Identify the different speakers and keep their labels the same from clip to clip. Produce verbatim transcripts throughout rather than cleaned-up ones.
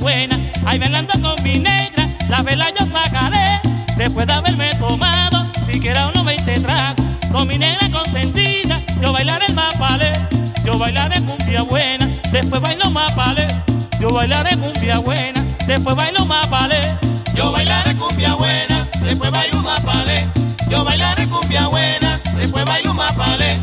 Speaker 1: buena, ahí bailando con mi negra, la vela yo sacaré. Después de haberme tomado siquiera unos veinte tragos, con mi negra consentida yo bailaré el mapalé. Yo bailaré cumbia buena, después bailo mapalé. Yo bailaré cumbia buena, después bailo mapalé.
Speaker 2: Yo bailaré cumbia buena, después bailo mapalé. Yo bailaré cumbia buena, después bailo mapalé.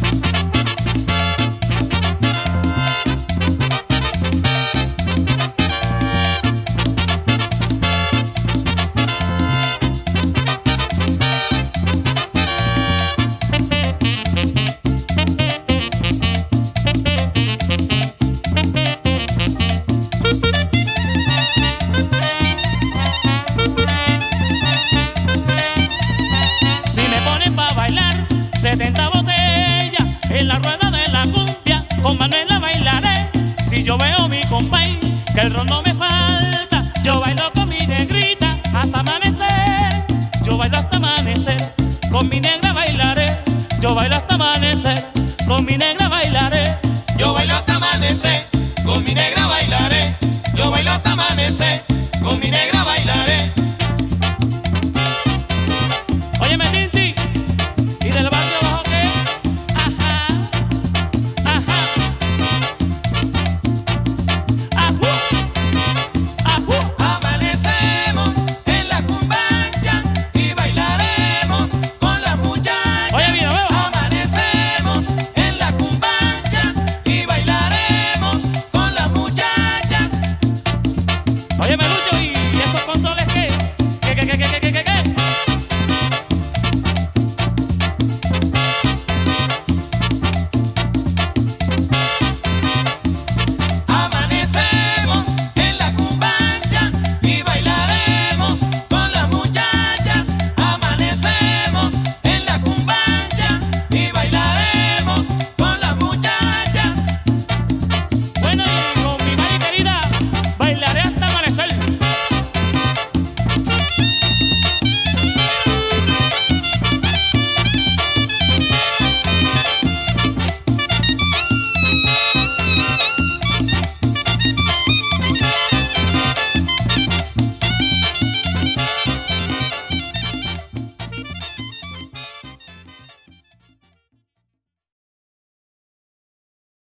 Speaker 1: setenta botellas en la rueda de la cumbia, con Manuela bailaré. Si yo veo mi compay que el ron no me falta, yo bailo con mi negrita hasta amanecer. Yo bailo hasta amanecer, con mi negra bailaré. Yo bailo hasta amanecer, con mi negra bailaré.
Speaker 2: Yo bailo hasta amanecer, con mi negra bailaré. Yo bailo hasta amanecer, con mi negra